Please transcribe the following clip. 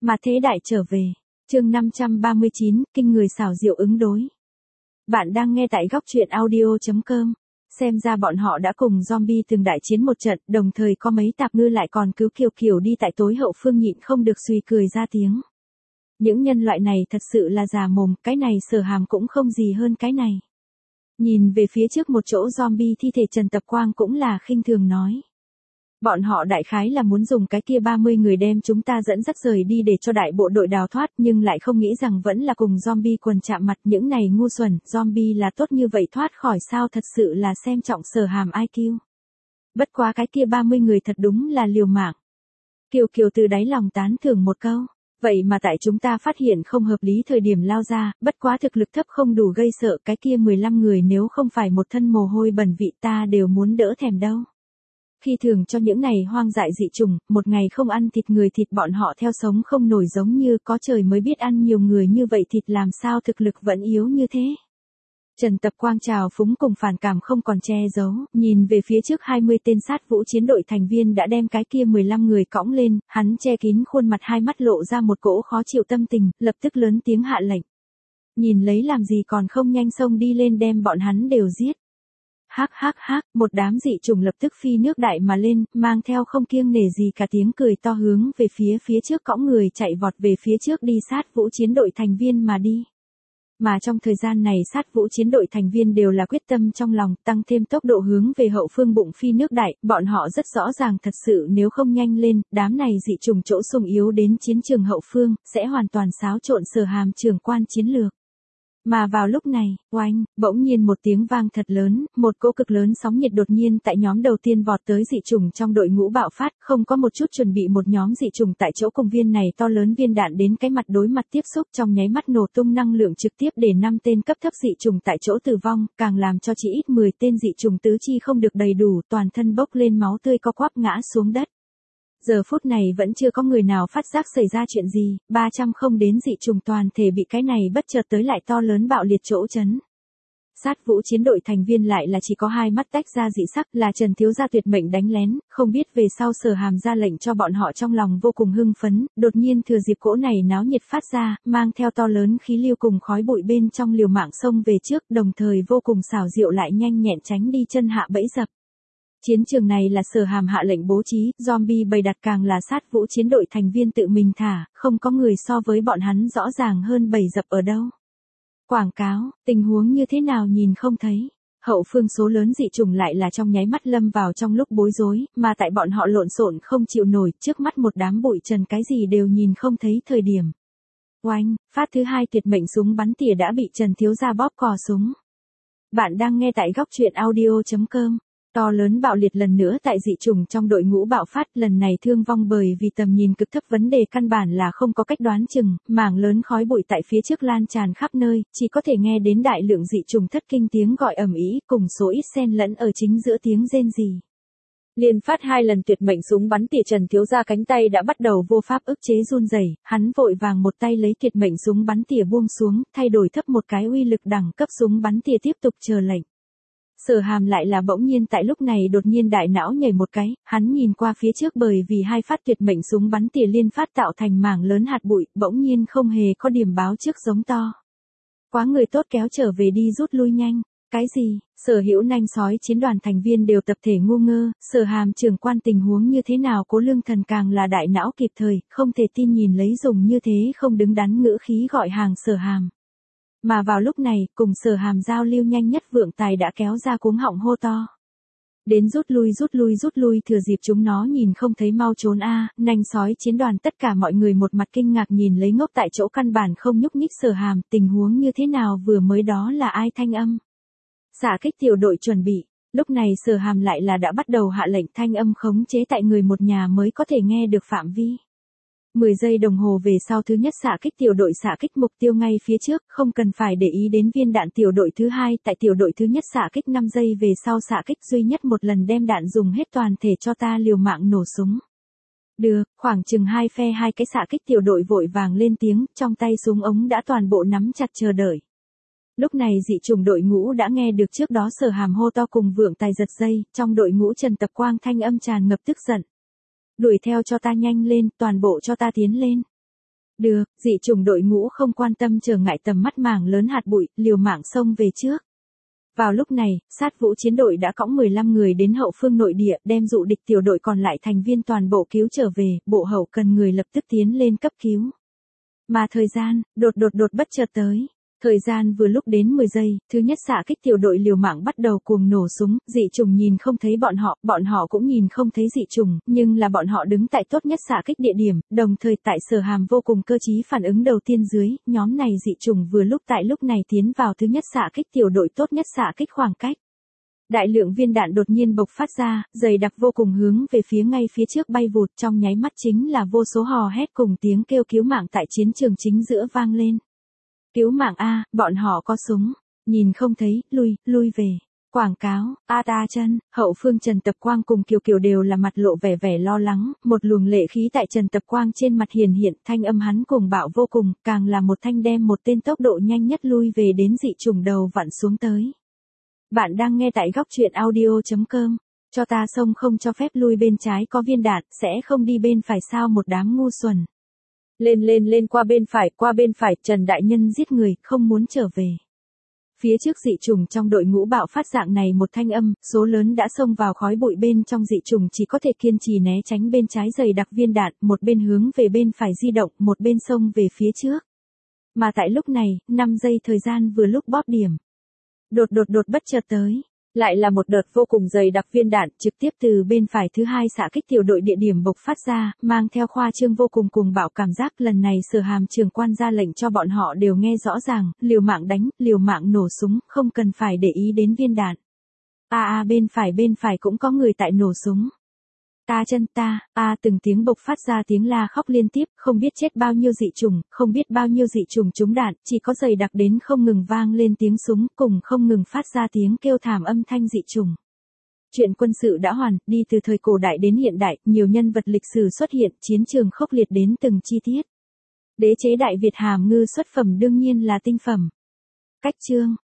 Mà thế đại trở về. Chương 539, kinh người xảo diệu ứng đối. Bạn đang nghe tại góc truyện audio.com. Xem ra bọn họ đã cùng zombie từng đại chiến một trận, đồng thời có mấy tạp ngư lại còn cứu Kiều Kiều đi tại tối hậu phương nhịn không được suy cười ra tiếng. Những nhân loại này thật sự là già mồm, cái này Sở Hàm cũng không gì hơn cái này. Nhìn về phía trước một chỗ zombie thi thể Trần Tập Quang cũng là khinh thường nói. Bọn họ đại khái là muốn dùng cái kia 30 người đem chúng ta dẫn dắt rời đi để cho đại bộ đội đào thoát, nhưng lại không nghĩ rằng vẫn là cùng zombie quần chạm mặt. Những này ngu xuẩn, zombie là tốt như vậy thoát khỏi sao, thật sự là xem trọng Sở Hàm IQ. Bất quá cái kia 30 người thật đúng là liều mạng. Kiều Kiều từ đáy lòng tán thưởng một câu. Vậy mà tại chúng ta phát hiện không hợp lý thời điểm lao ra, bất quá thực lực thấp không đủ gây sợ, cái kia 15 người nếu không phải một thân mồ hôi bẩn vị ta đều muốn đỡ thèm đâu. Khi thường cho những này hoang dại dị trùng, một ngày không ăn thịt người thịt bọn họ theo sống không nổi, giống như có trời mới biết ăn nhiều người như vậy thịt làm sao thực lực vẫn yếu như thế. Trần Tập Quang trào phúng cùng phản cảm không còn che giấu, nhìn về phía trước 20 tên sát vũ chiến đội thành viên đã đem cái kia 15 người cõng lên, hắn che kín khuôn mặt, hai mắt lộ ra một cỗ khó chịu tâm tình, lập tức lớn tiếng hạ lệnh. Nhìn lấy làm gì còn không nhanh xông đi lên đem bọn hắn đều giết. Hắc hắc hắc, một đám dị trùng lập tức phi nước đại mà lên, mang theo không kiêng nể gì cả tiếng cười to hướng về phía trước cõng người chạy vọt về phía trước đi sát vũ chiến đội thành viên mà đi. Mà trong thời gian này sát vũ chiến đội thành viên đều là quyết tâm trong lòng, tăng thêm tốc độ hướng về hậu phương bụng phi nước đại, bọn họ rất rõ ràng thật sự nếu không nhanh lên, đám này dị trùng chỗ sung yếu đến chiến trường hậu phương, sẽ hoàn toàn xáo trộn Sở Hàm trưởng quan chiến lược. Mà vào lúc này, oanh, bỗng nhiên một tiếng vang thật lớn, một cỗ cực lớn sóng nhiệt đột nhiên tại nhóm đầu tiên vọt tới dị trùng trong đội ngũ bạo phát, không có một chút chuẩn bị, một nhóm dị trùng tại chỗ cùng viên này to lớn viên đạn đến cái mặt đối mặt tiếp xúc, trong nháy mắt nổ tung năng lượng trực tiếp để 5 tên cấp thấp dị trùng tại chỗ tử vong, càng làm cho chỉ ít 10 tên dị trùng tứ chi không được đầy đủ, toàn thân bốc lên máu tươi co quắp ngã xuống đất. Giờ phút này vẫn chưa có người nào phát giác xảy ra chuyện gì, 300 không đến dị trùng toàn thể bị cái này bất chợt tới lại to lớn bạo liệt chỗ chấn. Sát vũ chiến đội thành viên lại là chỉ có hai mắt tách ra dị sắc, là Trần thiếu gia tuyệt mệnh đánh lén, không biết về sau Sở Hàm ra lệnh cho bọn họ trong lòng vô cùng hưng phấn, đột nhiên thừa dịp cỗ này náo nhiệt phát ra, mang theo to lớn khí lưu cùng khói bụi bên trong liều mạng xông về trước, đồng thời vô cùng xảo diệu lại nhanh nhẹn tránh đi chân hạ bẫy dập. Chiến trường này là Sở Hàm hạ lệnh bố trí, zombie bầy đặt càng là sát vũ chiến đội thành viên tự mình thả, không có người so với bọn hắn rõ ràng hơn bầy dập ở đâu. Quảng cáo, tình huống như thế nào nhìn không thấy. Hậu phương số lớn dị trùng lại là trong nháy mắt lâm vào trong lúc bối rối, mà tại bọn họ lộn xộn không chịu nổi, trước mắt một đám bụi trần cái gì đều nhìn không thấy thời điểm. Oanh, phát thứ hai tuyệt mệnh súng bắn tỉa đã bị Trần thiếu gia bóp cò súng. Bạn đang nghe tại góc truyện audio.com. To lớn bạo liệt lần nữa tại dị trùng trong đội ngũ bạo phát, lần này thương vong bởi vì tầm nhìn cực thấp, vấn đề căn bản là không có cách đoán chừng, mảng lớn khói bụi tại phía trước lan tràn khắp nơi, chỉ có thể nghe đến đại lượng dị trùng thất kinh tiếng gọi ầm ĩ, cùng số ít xen lẫn ở chính giữa tiếng rên rỉ. Liên phát hai lần tuyệt mệnh súng bắn tỉa, Trần thiếu gia cánh tay đã bắt đầu vô pháp ức chế run rẩy, hắn vội vàng một tay lấy tuyệt mệnh súng bắn tỉa buông xuống, thay đổi thấp một cái uy lực đẳng cấp súng bắn tỉa tiếp tục chờ lệnh. Sở Hàm lại là bỗng nhiên tại lúc này đột nhiên đại não nhảy một cái, hắn nhìn qua phía trước bởi vì hai phát tuyệt mệnh súng bắn tỉa liên phát tạo thành mảng lớn hạt bụi, bỗng nhiên không hề có điểm báo trước giống to. Quá người tốt kéo trở về đi, rút lui nhanh. Cái gì? Sở hữu nanh sói chiến đoàn thành viên đều tập thể ngu ngơ, Sở Hàm trưởng quan tình huống như thế nào, Cố Lương Thần càng là đại não kịp thời, không thể tin nhìn lấy dùng như thế không đứng đắn ngữ khí gọi hàng Sở Hàm. Mà vào lúc này, cùng Sở Hàm giao lưu nhanh nhất Vượng Tài đã kéo ra cuống họng hô to. Đến rút lui, thừa dịp chúng nó nhìn không thấy mau trốn a. Nanh sói chiến đoàn tất cả mọi người một mặt kinh ngạc nhìn lấy ngốc tại chỗ căn bản không nhúc nhích Sở Hàm, tình huống như thế nào, vừa mới đó là ai thanh âm. Xạ kích tiểu đội chuẩn bị, lúc này Sở Hàm lại là đã bắt đầu hạ lệnh, thanh âm khống chế tại người một nhà mới có thể nghe được phạm vi. 10 giây đồng hồ về sau thứ nhất xạ kích tiểu đội xạ kích mục tiêu ngay phía trước, không cần phải để ý đến viên đạn tiểu đội thứ hai, tại tiểu đội thứ nhất xạ kích 5 giây về sau xạ kích duy nhất một lần đem đạn dùng hết toàn thể cho ta liều mạng nổ súng. Được, khoảng chừng hai phe hai cái xạ kích tiểu đội vội vàng lên tiếng, trong tay súng ống đã toàn bộ nắm chặt chờ đợi. Lúc này dị chủng đội ngũ đã nghe được trước đó Sở Hàm hô to cùng Vượng Tài giật dây, trong đội ngũ Trần Tập Quang thanh âm tràn ngập tức giận. Đuổi theo cho ta nhanh lên, toàn bộ cho ta tiến lên. Được, dị chủng đội ngũ không quan tâm trở ngại tầm mắt mảng lớn hạt bụi, liều mạng xông về trước. Vào lúc này, sát vũ chiến đội đã cõng 15 người đến hậu phương nội địa, đem dụ địch tiểu đội còn lại thành viên toàn bộ cứu trở về, bộ hậu cần người lập tức tiến lên cấp cứu. Mà thời gian, đột bất chợt tới. Thời gian vừa lúc đến 10 giây, thứ nhất xạ kích tiểu đội liều mạng bắt đầu cuồng nổ súng, dị chủng nhìn không thấy bọn họ cũng nhìn không thấy dị chủng, nhưng là bọn họ đứng tại tốt nhất xạ kích địa điểm, đồng thời tại Sở Hàm vô cùng cơ trí phản ứng đầu tiên dưới, nhóm này dị chủng vừa lúc tại lúc này tiến vào thứ nhất xạ kích tiểu đội tốt nhất xạ kích khoảng cách. Đại lượng viên đạn đột nhiên bộc phát ra, dày đặc vô cùng hướng về phía ngay phía trước bay vụt, trong nháy mắt chính là vô số hò hét cùng tiếng kêu cứu mạng tại chiến trường chính giữa vang lên. Cứu mạng a, bọn họ có súng, nhìn không thấy, lui về. Quảng cáo, ta chân, hậu phương Trần Tập Quang cùng Kiều đều là mặt lộ vẻ lo lắng, một luồng lệ khí tại Trần Tập Quang trên mặt hiện, thanh âm hắn cùng bạo vô cùng, càng là một thanh đem một tên tốc độ nhanh nhất lui về đến dị chủng đầu vặn xuống tới. Bạn đang nghe tại góc truyện audio.com, cho ta xông không cho phép lui bên trái có viên đạn, sẽ không đi bên phải sao một đám ngu xuẩn. Lên qua bên phải, Trần Đại Nhân giết người, không muốn trở về. Phía trước dị chủng trong đội ngũ bạo phát dạng này một thanh âm, số lớn đã xông vào khói bụi bên trong dị chủng chỉ có thể kiên trì né tránh bên trái dày đặc viên đạn, một bên hướng về bên phải di động, một bên xông về phía trước. Mà tại lúc này, 5 giây thời gian vừa lúc bóp điểm. Đột bất chợt tới. Lại là một đợt vô cùng dày đặc viên đạn trực tiếp từ bên phải thứ hai xạ kích tiểu đội địa điểm bộc phát ra, mang theo khoa trương vô cùng cuồng bạo cảm giác. Lần này Sở Hàm trưởng quan ra lệnh cho bọn họ đều nghe rõ ràng, liều mạng đánh, liều mạng nổ súng, không cần phải để ý đến viên đạn. Bên phải cũng có người tại nổ súng. Ta chân từng tiếng bộc phát ra tiếng la khóc liên tiếp, không biết chết bao nhiêu dị chủng, không biết bao nhiêu dị chủng trúng đạn, chỉ có dày đặc đến không ngừng vang lên tiếng súng, cùng không ngừng phát ra tiếng kêu thảm âm thanh dị chủng. Chuyện quân sự đã hoàn, đi từ thời cổ đại đến hiện đại, nhiều nhân vật lịch sử xuất hiện, chiến trường khốc liệt đến từng chi tiết. Đế chế Đại Việt hàm ngư xuất phẩm đương nhiên là tinh phẩm. Cách chương